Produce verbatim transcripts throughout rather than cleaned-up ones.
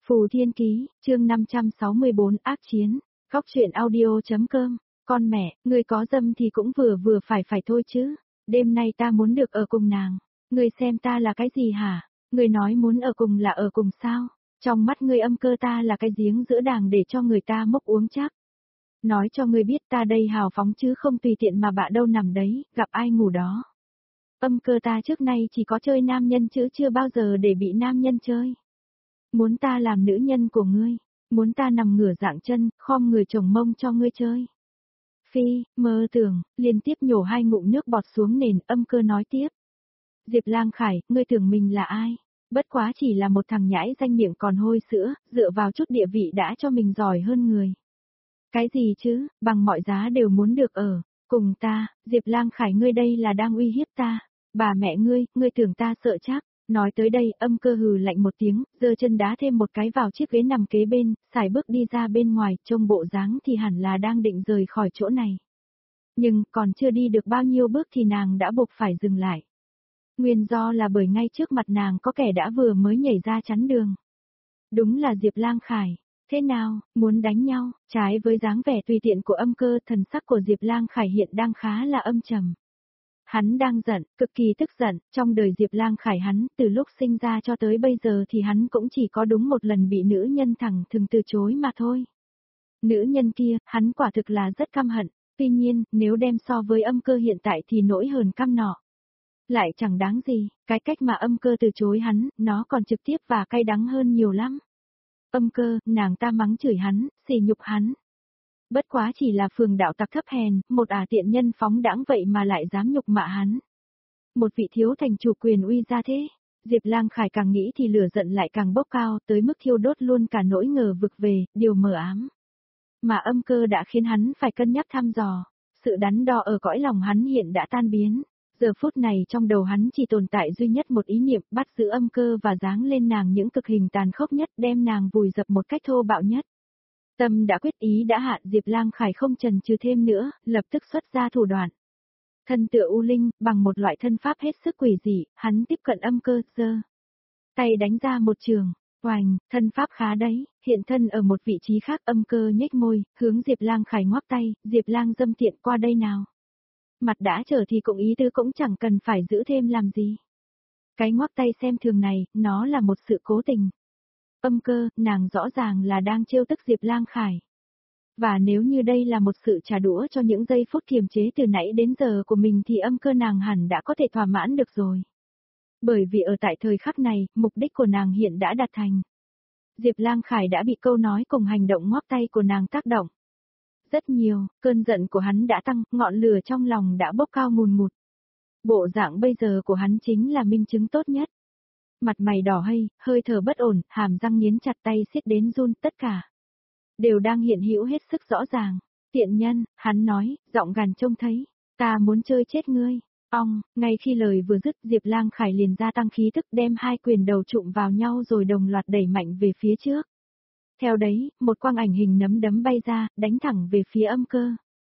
Phù Thiên Ký, chương năm trăm sáu mươi bốn ác chiến, góc truyện audio.com, con mẹ, người có dâm thì cũng vừa vừa phải phải thôi chứ, đêm nay ta muốn được ở cùng nàng, người xem ta là cái gì hả, người nói muốn ở cùng là ở cùng sao, trong mắt người âm cơ ta là cái giếng giữa đàng để cho người ta mốc uống chắc. Nói cho người biết ta đây hào phóng chứ không tùy tiện mà bạ đâu nằm đấy, gặp ai ngủ đó. Âm cơ ta trước nay chỉ có chơi nam nhân chứ chưa bao giờ để bị nam nhân chơi. Muốn ta làm nữ nhân của ngươi, muốn ta nằm ngửa dạng chân, khom người chồng mông cho ngươi chơi. Phi, mơ tưởng, liên tiếp nhổ hai ngụm nước bọt xuống nền, âm cơ nói tiếp. Diệp Lang Khải, ngươi tưởng mình là ai? Bất quá chỉ là một thằng nhãi danh miệng còn hôi sữa, dựa vào chút địa vị đã cho mình giỏi hơn người. Cái gì chứ, bằng mọi giá đều muốn được ở, cùng ta, Diệp Lang Khải ngươi đây là đang uy hiếp ta, bà mẹ ngươi, ngươi tưởng ta sợ chắc. Nói tới đây, âm cơ hừ lạnh một tiếng, giơ chân đá thêm một cái vào chiếc ghế nằm kế bên, xài bước đi ra bên ngoài, trông bộ dáng thì hẳn là đang định rời khỏi chỗ này. Nhưng, còn chưa đi được bao nhiêu bước thì nàng đã buộc phải dừng lại. Nguyên do là bởi ngay trước mặt nàng có kẻ đã vừa mới nhảy ra chắn đường. Đúng là Diệp Lang Khải. Thế nào, muốn đánh nhau? Trái với dáng vẻ tùy tiện của âm cơ, thần sắc của Diệp Lang Khải hiện đang khá là âm trầm. Hắn đang giận, cực kỳ tức giận, trong đời Diệp Lang Khải hắn, từ lúc sinh ra cho tới bây giờ thì hắn cũng chỉ có đúng một lần bị nữ nhân thẳng thừng từ chối mà thôi. Nữ nhân kia, hắn quả thực là rất căm hận, tuy nhiên, nếu đem so với âm cơ hiện tại thì nỗi hờn căm nọ lại chẳng đáng gì, cái cách mà âm cơ từ chối hắn, nó còn trực tiếp và cay đắng hơn nhiều lắm. Âm cơ, nàng ta mắng chửi hắn, sỉ nhục hắn. Bất quá chỉ là phường đạo tặc thấp hèn, một ả tiện nhân phóng đãng vậy mà lại dám nhục mạ hắn. Một vị thiếu thành chủ quyền uy ra thế. Diệp Lang Khải càng nghĩ thì lửa giận lại càng bốc cao, tới mức thiêu đốt luôn cả nỗi ngờ vực về, điều mờ ám. Mà âm cơ đã khiến hắn phải cân nhắc thăm dò, sự đắn đo ở cõi lòng hắn hiện đã tan biến. Giờ phút này trong đầu hắn chỉ tồn tại duy nhất một ý niệm, bắt giữ âm cơ và giáng lên nàng những cực hình tàn khốc nhất, đem nàng vùi dập một cách thô bạo nhất. Tâm đã quyết ý đã hạ, Diệp Lang Khải không chần chừ thêm nữa, lập tức xuất ra thủ đoạn. Thân tựa u linh, bằng một loại thân pháp hết sức quỷ dị, hắn tiếp cận âm cơ, giơ tay đánh ra một trường. Oành, thân pháp khá đấy, hiện thân ở một vị trí khác, âm cơ nhếch môi, hướng Diệp Lang Khải ngoắc tay, Diệp Lang dâm tiện qua đây nào. Mặt đã trở thì cũng ý tứ cũng chẳng cần phải giữ thêm làm gì. Cái ngoắc tay xem thường này, nó là một sự cố tình. Âm cơ, nàng rõ ràng là đang trêu tức Diệp Lang Khải. Và nếu như đây là một sự trả đũa cho những giây phút kiềm chế từ nãy đến giờ của mình thì âm cơ nàng hẳn đã có thể thỏa mãn được rồi. Bởi vì ở tại thời khắc này, mục đích của nàng hiện đã đạt thành. Diệp Lang Khải đã bị câu nói cùng hành động ngoắc tay của nàng tác động. Rất nhiều, cơn giận của hắn đã tăng, ngọn lửa trong lòng đã bốc cao ngùn ngụt. Bộ dạng bây giờ của hắn chính là minh chứng tốt nhất. Mặt mày đỏ hây, hơi thở bất ổn, hàm răng nghiến chặt, tay siết đến run, tất cả đều đang hiện hữu hết sức rõ ràng. Tiện nhân, hắn nói, giọng gằn trông thấy, ta muốn chơi chết ngươi. Ong, ngay khi lời vừa dứt, Diệp Lang Khải liền gia tăng khí tức, đem hai quyền đầu trụm vào nhau rồi đồng loạt đẩy mạnh về phía trước. Theo đấy, một quang ảnh hình nấm đấm bay ra, đánh thẳng về phía âm cơ.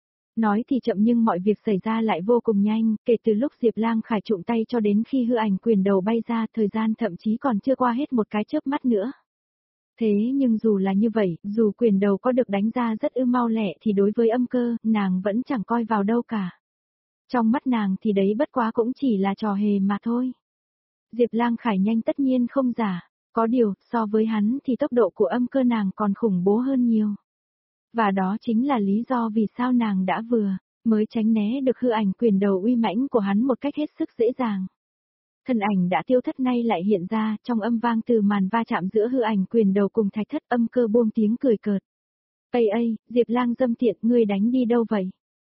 Nói thì chậm nhưng mọi việc xảy ra lại vô cùng nhanh, kể từ lúc Diệp Lang Khải trụm tay cho đến khi hư ảnh quyền đầu bay ra, thời gian thậm chí còn chưa qua hết một cái chớp mắt nữa. Thế nhưng dù là như vậy, dù quyền đầu có được đánh ra rất ư mau lẹ thì đối với âm cơ, nàng vẫn chẳng coi vào đâu cả. Trong mắt nàng thì đấy bất quá cũng chỉ là trò hề mà thôi. Diệp Lang Khải nhanh tất nhiên không giả, có điều, so với hắn thì tốc độ của âm cơ nàng còn khủng bố hơn nhiều. Và đó chính là lý do vì sao nàng đã vừa mới tránh né được hư ảnh quyền đầu uy mãnh của hắn một cách hết sức dễ dàng. Thân ảnh đã tiêu thất nay lại hiện ra, trong âm vang từ màn va chạm giữa hư ảnh quyền đầu cùng thạch thất, âm cơ buông tiếng cười cợt. Ây ây, Diệp Lang dâm tiện, ngươi đánh đi đâu vậy?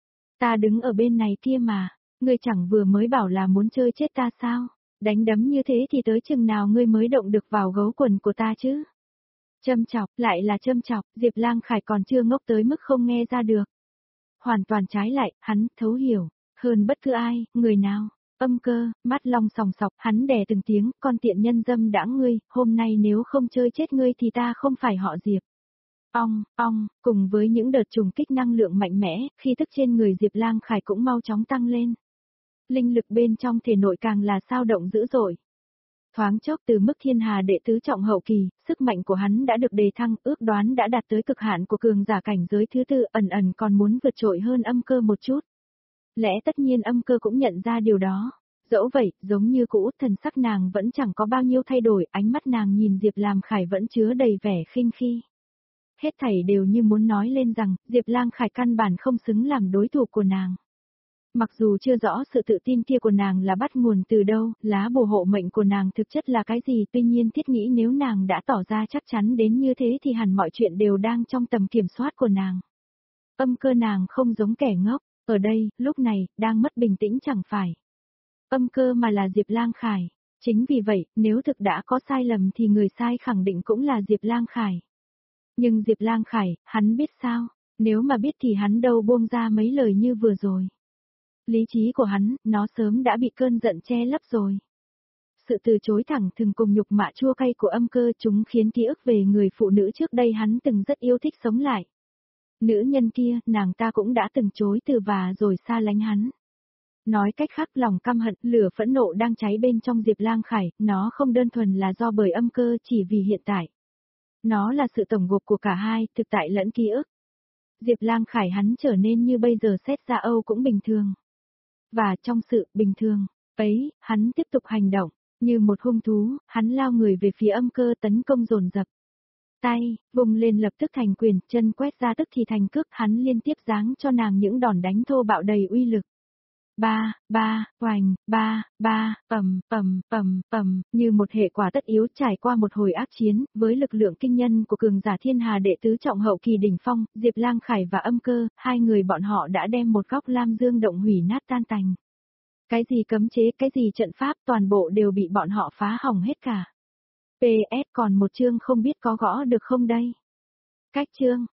Ta đứng ở bên này kia mà, ngươi chẳng vừa mới bảo là muốn chơi chết ta sao? Đánh đấm như thế thì tới chừng nào ngươi mới động được vào gấu quần của ta chứ? Châm chọc, lại là châm chọc, Diệp Lang Khải còn chưa ngốc tới mức không nghe ra được. Hoàn toàn trái lại, hắn thấu hiểu, hơn bất cứ ai, người nào. Âm cơ, mắt long sòng sọc, hắn đè từng tiếng, con tiện nhân dâm đãng ngươi, hôm nay nếu không chơi chết ngươi thì ta không phải họ Diệp. Ong, ong, cùng với những đợt trùng kích năng lượng mạnh mẽ, khi tức trên người Diệp Lang Khải cũng mau chóng tăng lên. Linh lực bên trong thể nội càng là sao động dữ dội. Thoáng chốc từ mức thiên hà đệ tứ trọng hậu kỳ, sức mạnh của hắn đã được đề thăng, ước đoán đã đạt tới cực hạn của cường giả cảnh giới thứ tư, ẩn ẩn còn muốn vượt trội hơn âm cơ một chút. Lẽ tất nhiên âm cơ cũng nhận ra điều đó. Dẫu vậy, giống như cũ, thần sắc nàng vẫn chẳng có bao nhiêu thay đổi, ánh mắt nàng nhìn Diệp Lam Khải vẫn chứa đầy vẻ khinh khi. Hết thảy đều như muốn nói lên rằng, Diệp Lam Khải căn bản không xứng làm đối thủ của nàng. Mặc dù chưa rõ sự tự tin kia của nàng là bắt nguồn từ đâu, lá bùa hộ mệnh của nàng thực chất là cái gì, tuy nhiên thiết nghĩ nếu nàng đã tỏ ra chắc chắn đến như thế thì hẳn mọi chuyện đều đang trong tầm kiểm soát của nàng. Âm cơ nàng không giống kẻ ngốc, ở đây, lúc này, đang mất bình tĩnh chẳng phải âm cơ mà là Diệp Lang Khải. Chính vì vậy, nếu thực đã có sai lầm thì người sai khẳng định cũng là Diệp Lang Khải. Nhưng Diệp Lang Khải, hắn biết sao? Nếu mà biết thì hắn đâu buông ra mấy lời như vừa rồi. Lý trí của hắn, nó sớm đã bị cơn giận che lấp rồi. Sự từ chối thẳng thừng cùng nhục mạ chua cay của âm cơ chúng khiến ký ức về người phụ nữ trước đây hắn từng rất yêu thích sống lại. Nữ nhân kia, nàng ta cũng đã từng chối từ và rồi xa lánh hắn. Nói cách khác, lòng căm hận, lửa phẫn nộ đang cháy bên trong Diệp Lang Khải, nó không đơn thuần là do bởi âm cơ chỉ vì hiện tại. Nó là sự tổng gộp của cả hai, thực tại lẫn ký ức. Diệp Lang Khải hắn trở nên như bây giờ xét ra Âu cũng bình thường. Và trong sự bình thường ấy, hắn tiếp tục hành động, như một hung thú, hắn lao người về phía âm cơ tấn công dồn dập. Tay, vùng lên lập tức thành quyền, chân quét ra tức thì thành cước, hắn liên tiếp giáng cho nàng những đòn đánh thô bạo đầy uy lực. Ba, ba, oành, ba, ba, ầm, ầm, ầm, ầm, như một hệ quả tất yếu trải qua một hồi ác chiến, với lực lượng kinh nhân của cường giả thiên hà đệ tứ trọng hậu kỳ đỉnh phong, Diệp Lang Khải và âm cơ, hai người bọn họ đã đem một góc Lam Dương động hủy nát tan tành. Cái gì cấm chế, cái gì trận pháp, toàn bộ đều bị bọn họ phá hỏng hết cả. pê ét còn một chương không biết có gõ được không đây? Cách chương.